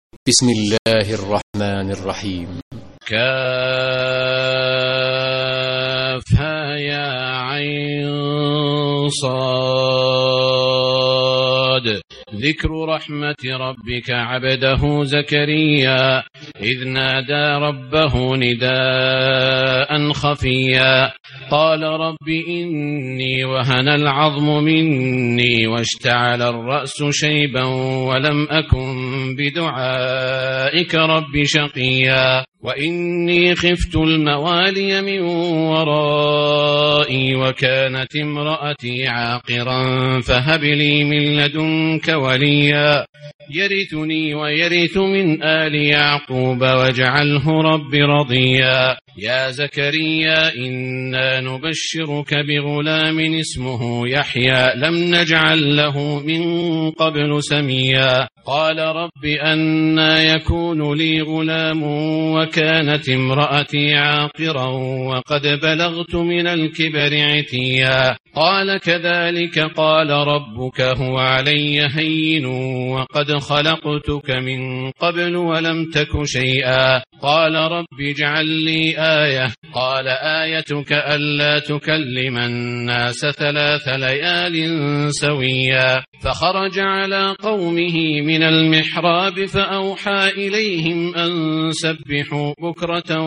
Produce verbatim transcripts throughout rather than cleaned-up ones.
بسم الله الرحمن الرحيم. كافها يا عين صاد. ذكر رحمة ربك عبده زكريا إذ نادى ربه نداء خفيا قال رب إني وهن العظم مني واشتعل الرأس شيبا ولم أكن بدعائك رب شقيا وإني خفت الموالي من ورائي وكانت امرأتي عاقرا فهب لي من لدنك وليا يرثني ويرث من آل يعقوب واجعله رب رضيا يا زكريا إنا نبشرك بغلام اسمه يحيى لم نجعل له من قبل سميا قال رب أنى يكون لي غلام وكانت امرأتي عاقرا وقد بلغت من الكبر عتيا قال كذلك قال ربك هو علي هين وقد خلقتك من قبل ولم تك شيئا قال رب اجعل لي آية قال آيتك ألا تكلم الناس ثلاث ليال سويا فخرج على قومه من المحراب فأوحى إليهم أن سبحوا بكرة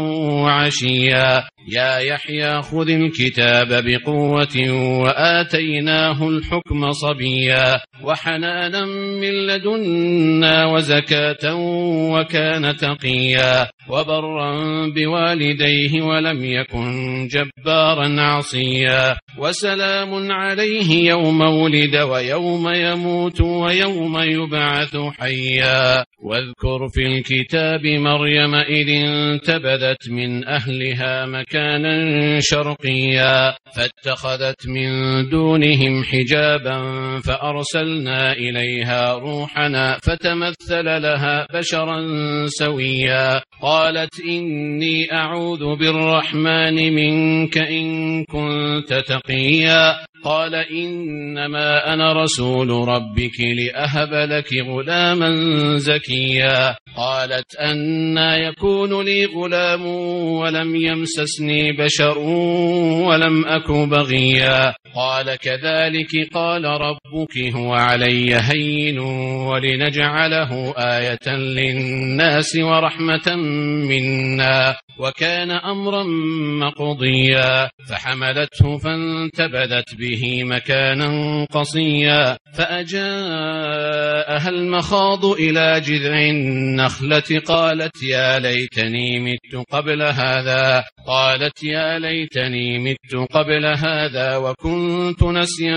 وعشيا يا يحيى خذ الكتاب بقوة وآتيناه الحكم صبيا وحنانا من لدنا وزكاة وكان تقيا وبرا بوالديه ولم يكن جبارا عصيا وسلام عليه يوم ولد ويوم يموت ويوم يبعث حيا واذكر في الكتاب مريم إذ انتبذت من أهلها مكانا شرقيا فاتخذت من دونهم حجابا فأرسلنا إليها روحنا فتمثل لها بشرا سويا قالت إني أعوذ بالرحمن منك إن كنت تقيا قال إنما أنا رسول ربك لأهب لك غلاما زكيا قالت أنى يكون لي غلام ولم يمسسني بشر ولم أك بغيا قال كذلك قال ربك هو علي هين ولنجعله آية للناس ورحمة منا وكان أمرا مقضيا فحملته فانتبذت به مكانا قصيا فأجاءها المخاض إلى جذع النخلة قالت يا ليتني مت قبل هذا قالت يا ليتني مت قبل هذا وكنت نسيا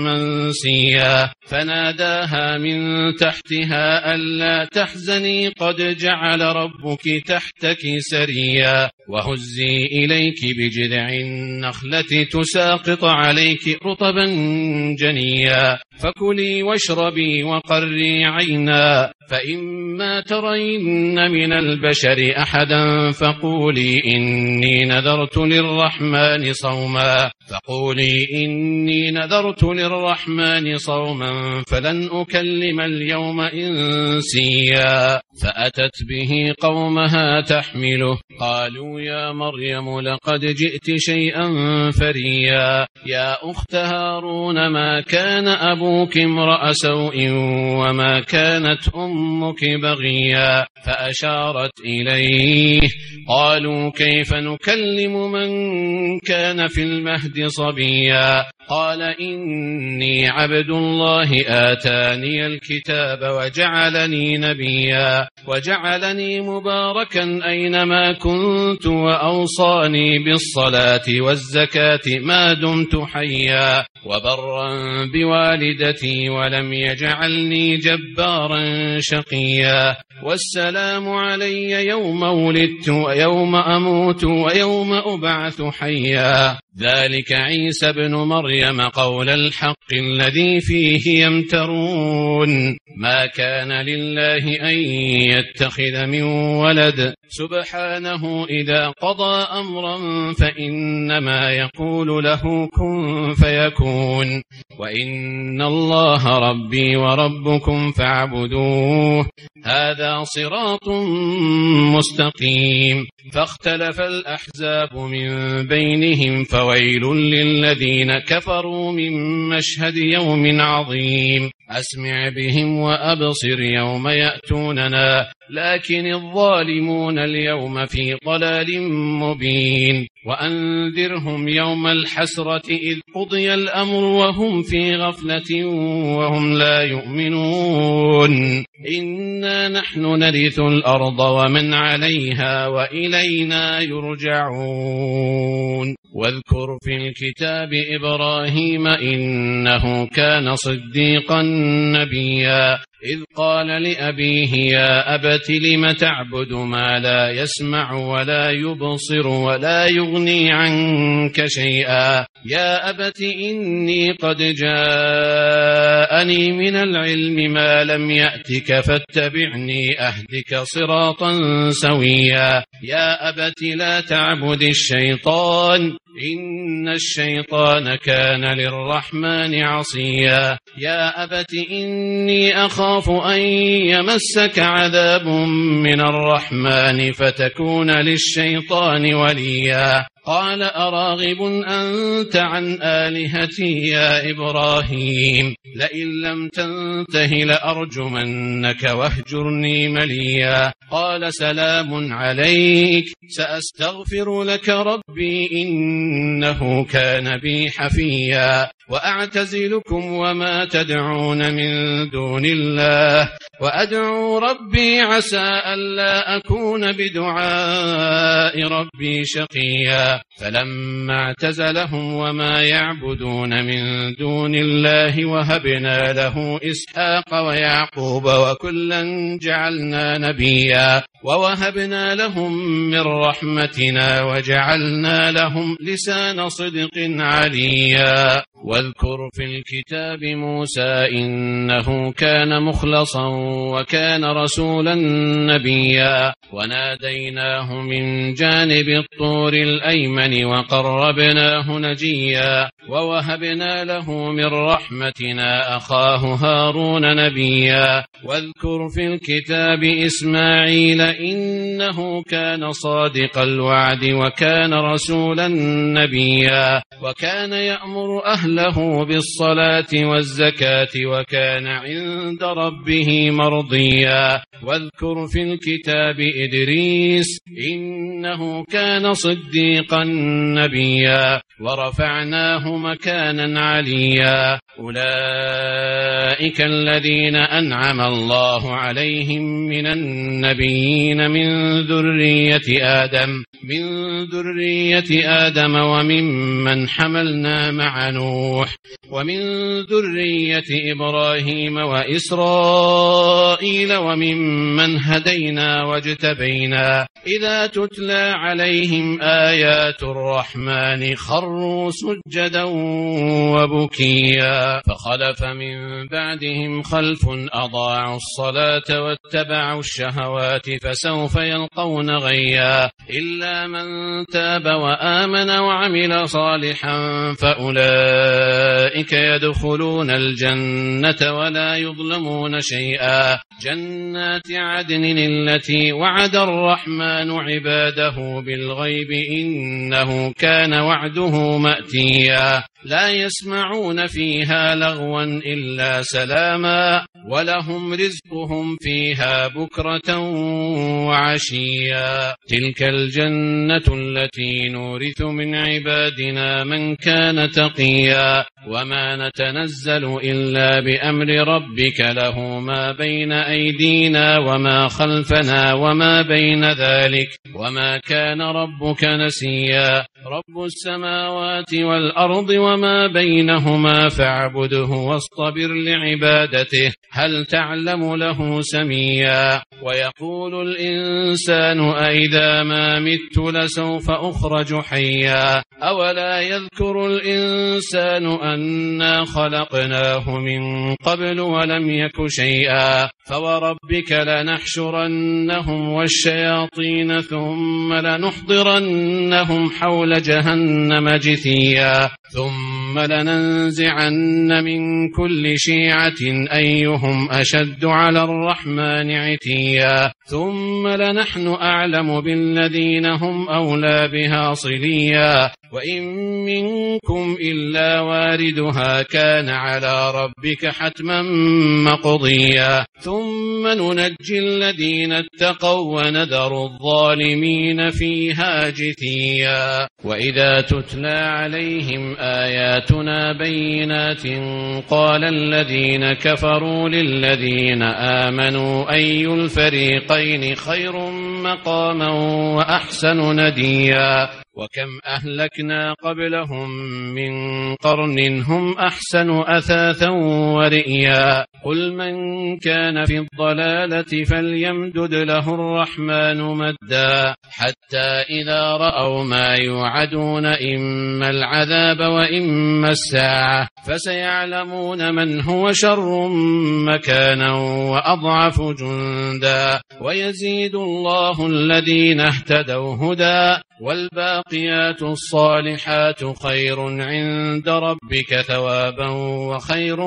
منسيا فناداها من تحتها ألا تحزني قد جعل ربك تحتك سريا وهزي إليك بجذع النخلة تساقط عليك رطبا جنيا فكلي واشربي وقري عينا فإما ترين من البشر أحدا فقولي إني نذرت للرحمن صوما فقولي إني نذرت للرحمن صوما فلن أكلم اليوم إنسيا فأتت به قومها تحمله قالوا يا مريم لقد جئت شيئا فريا يا أخت هارون ما كان أبوك امرأ سوء وما كانت أمك بغيا فأشارت إليه قالوا كيف نكلم من كان في المهد صبيا قال إني عبد الله آتاني الكتاب وجعلني نبيا وجعلني مباركا أينما كنت وأوصاني بالصلاة والزكاة ما دمت حيا وبرا بوالدتي ولم يجعلني جبارا شقيا والسلام علي يوم ولدت ويوم أموت ويوم أبعث حيا ذلك عيسى ابن مريم قول الحق الذي فيه يمترون ما كان لله أن يتخذ من ولد سبحانه إذا قضى أمرا فإنما يقول له كن فيكون وإن الله ربي وربكم فاعبدوه هذا صراط مستقيم. فاختلف الأحزاب من بينهم فويل للذين كفروا من مشهد يوم عظيم. أسمع بهم وأبصر يوم يأتوننا لكن الظالمون اليوم في ضلال مبين. وأنذرهم يوم الحسرة إذ قضي الأمر وهم في غفلة وهم لا يؤمنون. إنا نحن نرث الأرض ومن عليها وإلينا يرجعون. واذكر في الكتاب إبراهيم إنه كان صديقا نبيا إذ قال لأبيه يا أبت لم تعبد ما لا يسمع ولا يبصر ولا يغني عنك شيئا يا أبت إني قد جاءني من العلم ما لم يأتك فاتبعني أهدك صراطا سويا يا أبت لا تعبد الشيطان إن الشيطان كان للرحمن عصيا يا أبت إني أخاف أن يمسك عذاب من الرحمن فتكون للشيطان وليا قال أراغب أنت عن آلهتي يا إبراهيم لئن لم تنته لأرجمنك واهجرني مليا قال سلام عليك سأستغفر لك ربي إنه كان بي حفيا وأعتزلكم وما تدعون من دون الله وأدعو ربي عسى ألا أكون بدعاء ربي شقيا فلما اعتزلهم وما يعبدون من دون الله وهبنا له إسحاق ويعقوب وكلا جعلنا نبيا ووهبنا لهم من رحمتنا وجعلنا لهم لسان صدق عليا واذكر في الكتاب موسى إنه كان مخلصا وكان رسولا نبيا وناديناه من جانب الطور الأيمن وقربناه نجيا ووهبنا له من رحمتنا أخاه هارون نبيا واذكر في الكتاب إسماعيل إنه كان صادق الوعد وكان رسولا نبيا وكان يأمر أهله بالصلاة والزكاة وكان عند ربه مرضيا واذكر في الكتاب إدريس إنه كان صديقا نبيا ورفعناه مكانا عليا أولئك الذين أنعم الله عليهم من النبيين من ذرية آدم من ذرية آدم وممن حملنا مع نوح ومن ذرية إبراهيم وإسرائيل وممن هدينا واجتبينا إذا تتلى عليهم آيات الرحمن خروا سجدا وبكيا فخلف من بعدهم خلف أضاعوا الصلاة واتبعوا الشهوات فسوف يلقون غيا إلا من تاب وآمن وعمل صالحا فأولئك يدخلون الجنة ولا يظلمون شيئا جنات عدن التي وعد الرحمن عباده بالغيب إنه كان وعده مأتيا لا يسمعون فيها لغوا إلا سلاما ولهم رزقهم فيها بكرة وعشيا تلك الجنة التي نورث من عبادنا من كان تقيا وما نتنزل إلا بأمر ربك له ما بين أيدينا وما خلفنا وما بين ذلك وما كان ربك نسيا رب السماوات والأرض وما بينهما فاعبده واصطبر لعبادته هل تعلم له سميا ويقول الإنسان أإذا ما مت لسوف أخرج حيا أولا يذكر الإنسان أنا خلقناه من قبل ولم يك شيئا فوربك لنحشرنهم والشياطين ثم لنحضرنهم حول جهنم جثيا ثم لننزعن من كل شيعة أيهم أشد على الرحمن عتيا ثم لنحن أعلم بالذين هم أولى بها صليا وإن منكم إلا واردها كان على ربك حتما مقضيا ثم ننجي الذين اتقوا وندر الظالمين فيها جثيا وإذا تتلى عليهم آياتنا بينات قال الذين كفروا للذين آمنوا أي الفريقين خير مقاما وأحسن نديا وكم أهلكنا قبلهم من قرن هم أحسن أثاثا ورئيا قل من كان في الضلالة فليمدد له الرحمن مدا حتى إذا رأوا ما يوعدون إما العذاب وإما الساعة فسيعلمون من هو شر مكانا وأضعف جندا ويزيد الله الذين اهتدوا هدى والباقيات الصالحات خير عند ربك ثوابا وخير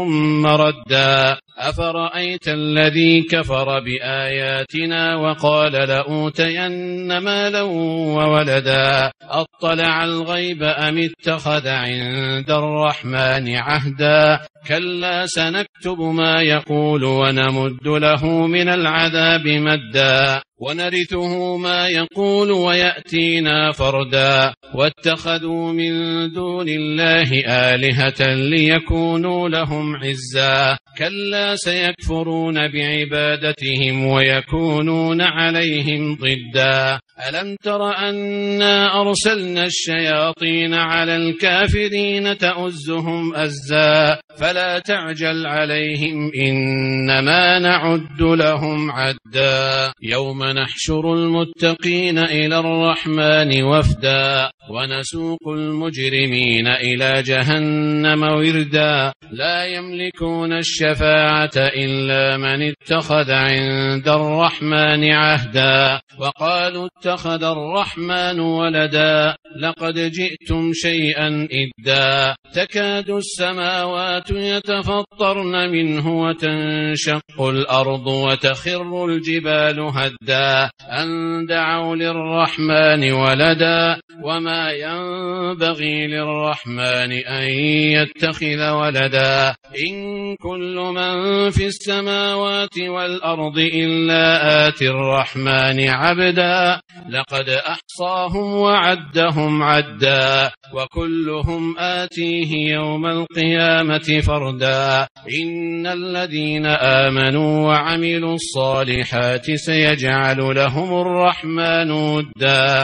مردا أفرأيت الذي كفر بآياتنا وقال لأوتين مالا وولدا أطلع الغيب أم اتخذ عند الرحمن عهدا كلا سنكتب ما يقول ونمد له من العذاب مدا ونرثه ما يقول ويأتينا فردا واتخذوا من دون الله آلهة ليكونوا لهم عزا كلا سيكفرون بعبادتهم ويكونون عليهم ضدا ألم تر أنا أرسلنا الشياطين على الكافرين تؤزهم أزا فلا تعجل عليهم إنما نعد لهم عدا يوم نحشر المتقين إلى الرحمن وفدا ونسوق المجرمين إلى جهنم وردا لا يملكون الشفاعة إلا من اتخذ عند الرحمن عهدا وقالوا اتخذ الرحمن ولدا لقد جئتم شيئا إدا تكاد السماوات يتفطرن منه وتنشق الأرض وتخر الجبال هدا أن دعوا للرحمن ولدا وما ينبغي للرحمن أن يتخذ ولدا إن كل من في السماوات والأرض إلا آتي الرحمن عبدا لقد أحصاهم وعدهم عدا وكلهم آتيه يوم القيامة فردا إن الذين آمنوا وعملوا الصالحات سيجعل لهم الرحمن ودا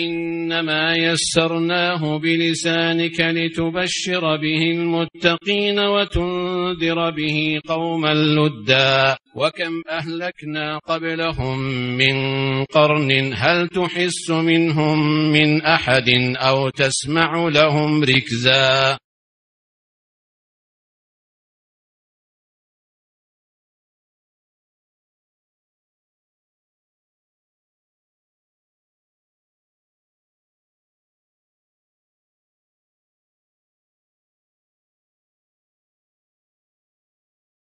فإنما يسرناه بلسانك لتبشر به المتقين وتنذر به قوما لدا وكم أهلكنا قبلهم من قرن هل تحس منهم من أحد أو تسمع لهم ركزا